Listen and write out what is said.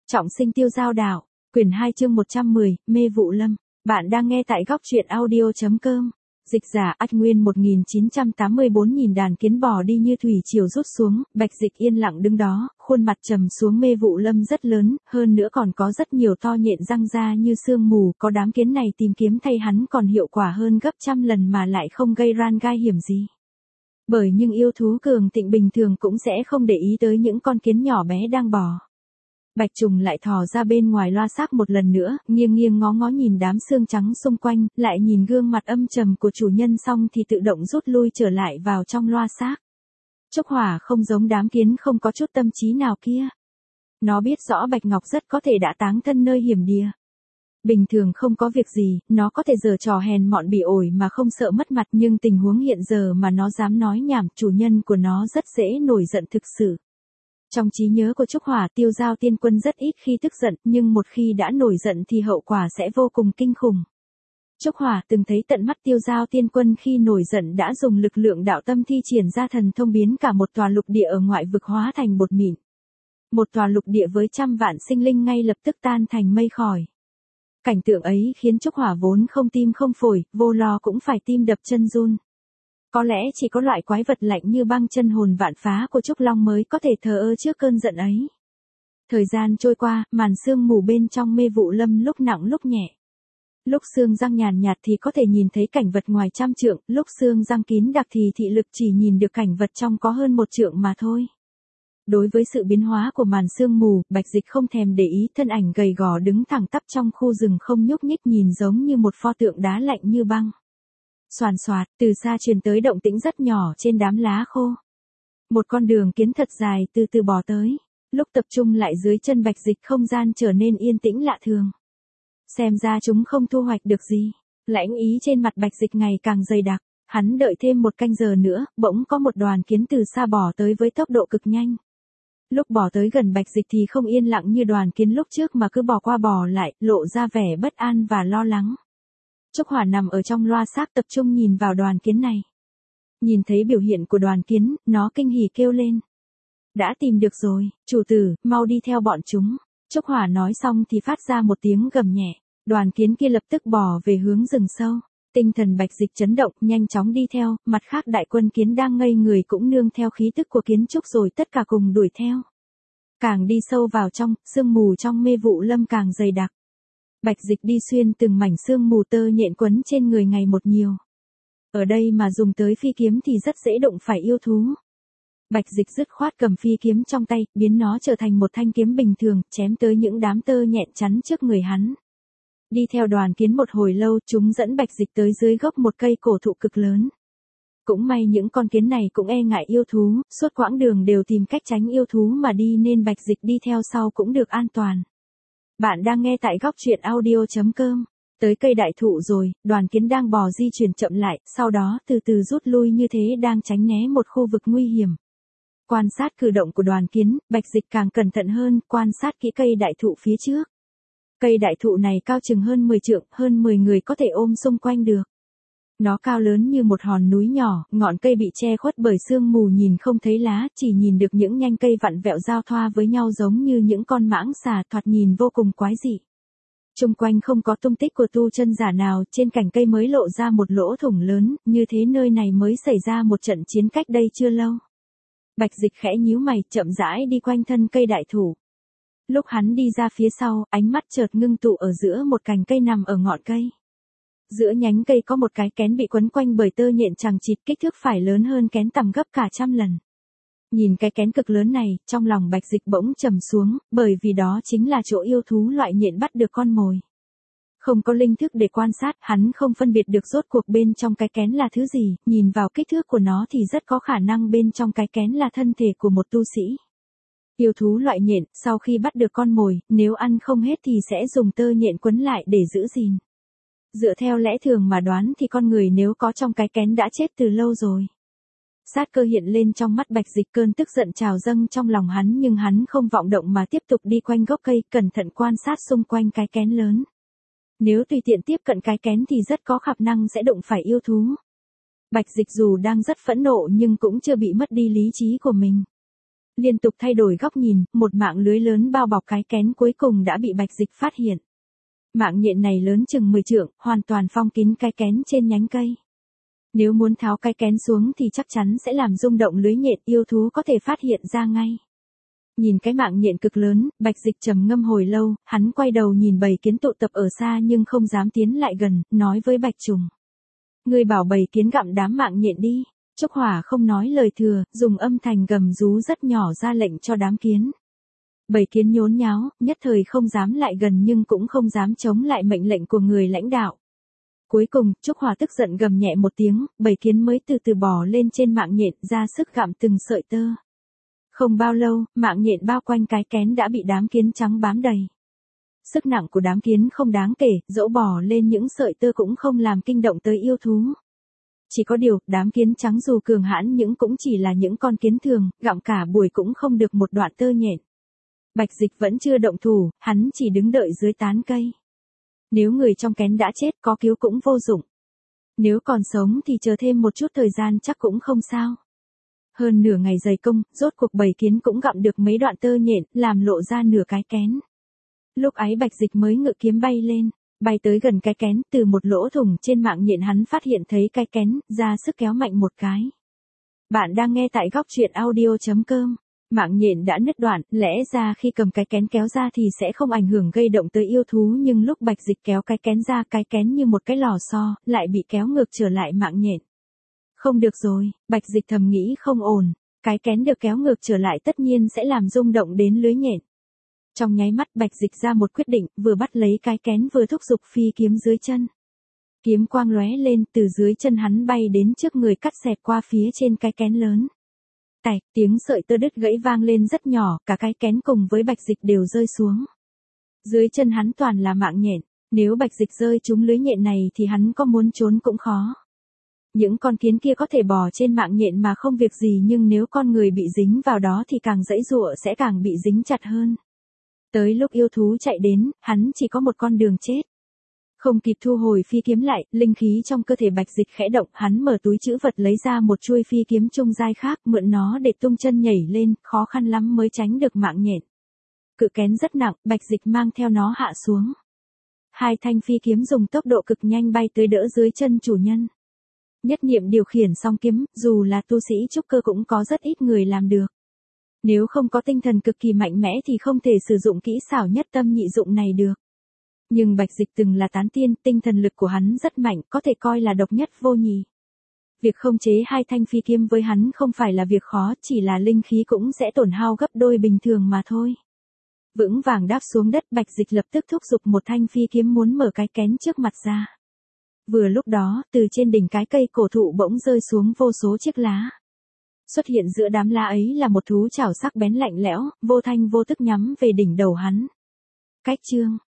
Trọng sinh tiêu giao đảo, quyển 2 chương 110, mê vụ lâm. Bạn đang nghe tại góc truyện audio.com. Dịch giả Ách Nguyên 1984. Nhìn đàn kiến bò đi như thủy triều rút xuống, Bạch Dịch yên lặng đứng đó, khuôn mặt trầm xuống. Mê vụ lâm rất lớn, hơn nữa còn có rất nhiều to nhện răng ra như sương mù, có đám kiến này tìm kiếm thay hắn còn hiệu quả hơn gấp trăm lần mà lại không gây ran gai hiểm gì. Bởi nhưng yêu thú cường thịnh bình thường cũng sẽ không để ý tới những con kiến nhỏ bé đang bò. Bạch trùng lại thò ra bên ngoài loa xác một lần nữa, nghiêng nghiêng ngó ngó nhìn đám xương trắng xung quanh, lại nhìn gương mặt âm trầm của chủ nhân xong thì tự động rút lui trở lại vào trong loa xác. Trúc Hỏa không giống đám kiến không có chút tâm trí nào kia. Nó biết rõ Bạch Ngọc rất có thể đã táng thân nơi hiểm địa. Bình thường không có việc gì, nó có thể giở trò hèn mọn bỉ ổi mà không sợ mất mặt, nhưng tình huống hiện giờ mà nó dám nói nhảm, chủ nhân của nó rất dễ nổi giận thực sự. Trong trí nhớ của Trúc Hỏa, Tiêu Giao Tiên Quân rất ít khi tức giận, nhưng một khi đã nổi giận thì hậu quả sẽ vô cùng kinh khủng. Trúc Hỏa từng thấy tận mắt Tiêu Giao Tiên Quân khi nổi giận đã dùng lực lượng đạo tâm thi triển ra thần thông biến cả một tòa lục địa ở ngoại vực hóa thành bột mịn. Một tòa lục địa với trăm vạn sinh linh ngay lập tức tan thành mây khói. Cảnh tượng ấy khiến Trúc Hỏa vốn không tim không phổi, vô lo cũng phải tim đập chân run. Có lẽ chỉ có loại quái vật lạnh như băng chân hồn vạn phá của Trúc Long mới có thể thờ ơ trước cơn giận ấy. Thời gian trôi qua, màn sương mù bên trong mê vụ lâm lúc nặng lúc nhẹ. Lúc sương răng nhàn nhạt thì có thể nhìn thấy cảnh vật ngoài trăm trượng, lúc sương răng kín đặc thì thị lực chỉ nhìn được cảnh vật trong có hơn một trượng mà thôi. Đối với sự biến hóa của màn sương mù, Bạch Dịch không thèm để ý, thân ảnh gầy gò đứng thẳng tắp trong khu rừng không nhúc nhích, nhìn giống như một pho tượng đá lạnh như băng. Xoàn xoạt, từ xa truyền tới động tĩnh rất nhỏ trên đám lá khô. Một con đường kiến thật dài từ từ bò tới. Lúc tập trung lại dưới chân Bạch Dịch, không gian trở nên yên tĩnh lạ thường. Xem ra chúng không thu hoạch được gì. Lãnh ý trên mặt Bạch Dịch ngày càng dày đặc. Hắn đợi thêm một canh giờ nữa, bỗng có một đoàn kiến từ xa bò tới với tốc độ cực nhanh. Lúc bò tới gần Bạch Dịch thì không yên lặng như đoàn kiến lúc trước mà cứ bò qua bò lại, lộ ra vẻ bất an và lo lắng. Trúc Hỏa nằm ở trong loa xác tập trung nhìn vào đoàn kiến này. Nhìn thấy biểu hiện của đoàn kiến, nó kinh hỉ kêu lên. Đã tìm được rồi, chủ tử, mau đi theo bọn chúng. Trúc Hỏa nói xong thì phát ra một tiếng gầm nhẹ. Đoàn kiến kia lập tức bò về hướng rừng sâu. Tinh thần Bạch Dịch chấn động, nhanh chóng đi theo, mặt khác đại quân kiến đang ngây người cũng nương theo khí tức của kiến trúc rồi tất cả cùng đuổi theo. Càng đi sâu vào trong, sương mù trong mê vụ lâm càng dày đặc. Bạch Dịch đi xuyên từng mảnh sương mù, tơ nhện quấn trên người ngày một nhiều. Ở đây mà dùng tới phi kiếm thì rất dễ đụng phải yêu thú. Bạch Dịch dứt khoát cầm phi kiếm trong tay, biến nó trở thành một thanh kiếm bình thường, chém tới những đám tơ nhện chắn trước người hắn. Đi theo đoàn kiến một hồi lâu, chúng dẫn Bạch Dịch tới dưới gốc một cây cổ thụ cực lớn. Cũng may những con kiến này cũng e ngại yêu thú, suốt quãng đường đều tìm cách tránh yêu thú mà đi nên Bạch Dịch đi theo sau cũng được an toàn. Bạn đang nghe tại góc truyện audio.com. Tới cây đại thụ rồi, đoàn kiến đang bò di chuyển chậm lại, sau đó từ từ rút lui như thế đang tránh né một khu vực nguy hiểm. Quan sát cử động của đoàn kiến, Bạch Dịch càng cẩn thận hơn, quan sát kỹ cây đại thụ phía trước. Cây đại thụ này cao chừng hơn 10 trượng, hơn 10 người có thể ôm xung quanh được. Nó cao lớn như một hòn núi nhỏ, ngọn cây bị che khuất bởi sương mù, nhìn không thấy lá, chỉ nhìn được những nhánh cây vặn vẹo giao thoa với nhau giống như những con mãng xà, thoạt nhìn vô cùng quái dị. Xung quanh không có tung tích của tu chân giả nào, trên cành cây mới lộ ra một lỗ thủng lớn, như thế nơi này mới xảy ra một trận chiến cách đây chưa lâu. Bạch Dịch khẽ nhíu mày, chậm rãi đi quanh thân cây đại thụ. Lúc hắn đi ra phía sau, ánh mắt chợt ngưng tụ ở giữa một cành cây nằm ở ngọn cây. Giữa nhánh cây có một cái kén bị quấn quanh bởi tơ nhện chằng chịt, kích thước phải lớn hơn kén tầm gấp cả trăm lần. Nhìn cái kén cực lớn này, trong lòng Bạch Dịch bỗng trầm xuống, bởi vì đó chính là chỗ yêu thú loại nhện bắt được con mồi. Không có linh thức để quan sát, hắn không phân biệt được rốt cuộc bên trong cái kén là thứ gì, nhìn vào kích thước của nó thì rất có khả năng bên trong cái kén là thân thể của một tu sĩ. Yêu thú loại nhện, sau khi bắt được con mồi, nếu ăn không hết thì sẽ dùng tơ nhện quấn lại để giữ gìn. Dựa theo lẽ thường mà đoán thì con người nếu có trong cái kén đã chết từ lâu rồi. Sát cơ hiện lên trong mắt Bạch Dịch, cơn tức giận trào dâng trong lòng hắn, nhưng hắn không vọng động mà tiếp tục đi quanh gốc cây, cẩn thận quan sát xung quanh cái kén lớn. Nếu tùy tiện tiếp cận cái kén thì rất có khả năng sẽ đụng phải yêu thú. Bạch Dịch dù đang rất phẫn nộ nhưng cũng chưa bị mất đi lý trí của mình. Liên tục thay đổi góc nhìn, một mạng lưới lớn bao bọc cái kén cuối cùng đã bị Bạch Dịch phát hiện. Mạng nhện này lớn chừng 10 trượng, hoàn toàn phong kín cái kén trên nhánh cây. Nếu muốn tháo cái kén xuống thì chắc chắn sẽ làm rung động lưới nhện, yêu thú có thể phát hiện ra ngay. Nhìn cái mạng nhện cực lớn, Bạch Dịch trầm ngâm hồi lâu, hắn quay đầu nhìn bầy kiến tụ tập ở xa nhưng không dám tiến lại gần, nói với Bạch Trùng. Ngươi bảo bầy kiến gặm đám mạng nhện đi. Trúc Hỏa không nói lời thừa, dùng âm thanh gầm rú rất nhỏ ra lệnh cho đám kiến. Bầy kiến nhốn nháo, nhất thời không dám lại gần nhưng cũng không dám chống lại mệnh lệnh của người lãnh đạo. Cuối cùng, Trúc Hỏa tức giận gầm nhẹ một tiếng, bầy kiến mới từ từ bò lên trên mạng nhện, ra sức gặm từng sợi tơ. Không bao lâu, mạng nhện bao quanh cái kén đã bị đám kiến trắng bám đầy. Sức nặng của đám kiến không đáng kể, dẫu bò lên những sợi tơ cũng không làm kinh động tới yêu thú. Chỉ có điều, đám kiến trắng dù cường hãn nhưng cũng chỉ là những con kiến thường, gặm cả buổi cũng không được một đoạn tơ nhện. Bạch Dịch vẫn chưa động thủ, hắn chỉ đứng đợi dưới tán cây. Nếu người trong kén đã chết có cứu cũng vô dụng. Nếu còn sống thì chờ thêm một chút thời gian chắc cũng không sao. Hơn nửa ngày dày công, rốt cuộc bầy kiến cũng gặm được mấy đoạn tơ nhện, làm lộ ra nửa cái kén. Lúc ấy Bạch Dịch mới ngự kiếm bay lên, bay tới gần cái kén, từ một lỗ thủng trên mạng nhện hắn phát hiện thấy cái kén, ra sức kéo mạnh một cái. Bạn đang nghe tại góc truyện audio.com. Mạng nhện đã nứt đoạn, lẽ ra khi cầm cái kén kéo ra thì sẽ không ảnh hưởng gây động tới yêu thú nhưng lúc Bạch Dịch kéo cái kén ra, cái kén như một cái lò xo, lại bị kéo ngược trở lại mạng nhện. Không được rồi, Bạch Dịch thầm nghĩ không ổn, cái kén được kéo ngược trở lại tất nhiên sẽ làm rung động đến lưới nhện. Trong nháy mắt Bạch Dịch ra một quyết định, vừa bắt lấy cái kén vừa thúc giục phi kiếm dưới chân. Kiếm quang lóe lên, từ dưới chân hắn bay đến trước người cắt xẹt qua phía trên cái kén lớn. Tạch, tiếng sợi tơ đứt gãy vang lên rất nhỏ, cả cái kén cùng với Bạch Dịch đều rơi xuống. Dưới chân hắn toàn là mạng nhện, nếu Bạch Dịch rơi trúng lưới nhện này thì hắn có muốn trốn cũng khó. Những con kiến kia có thể bò trên mạng nhện mà không việc gì nhưng nếu con người bị dính vào đó thì càng giãy giụa sẽ càng bị dính chặt hơn. Tới lúc yêu thú chạy đến, hắn chỉ có một con đường chết. Không kịp thu hồi phi kiếm lại, linh khí trong cơ thể Bạch Dịch khẽ động, hắn mở túi trữ vật lấy ra một chuôi phi kiếm trung giai khác, mượn nó để tung chân nhảy lên, khó khăn lắm mới tránh được mạng nhện. Cự kén rất nặng, Bạch Dịch mang theo nó hạ xuống. Hai thanh phi kiếm dùng tốc độ cực nhanh bay tới đỡ dưới chân chủ nhân. Nhất niệm điều khiển song kiếm, dù là tu sĩ trúc cơ cũng có rất ít người làm được. Nếu không có tinh thần cực kỳ mạnh mẽ thì không thể sử dụng kỹ xảo nhất tâm nhị dụng này được. Nhưng Bạch Dịch từng là tán tiên, tinh thần lực của hắn rất mạnh, có thể coi là độc nhất vô nhị. Việc khống chế hai thanh phi kiếm với hắn không phải là việc khó, chỉ là linh khí cũng sẽ tổn hao gấp đôi bình thường mà thôi. Vững vàng đáp xuống đất, Bạch Dịch lập tức thúc giục một thanh phi kiếm muốn mở cái kén trước mặt ra. Vừa lúc đó, từ trên đỉnh cái cây cổ thụ bỗng rơi xuống vô số chiếc lá. Xuất hiện giữa đám lá ấy là một thú chảo sắc bén lạnh lẽo, vô thanh vô tức nhắm về đỉnh đầu hắn. Cách chương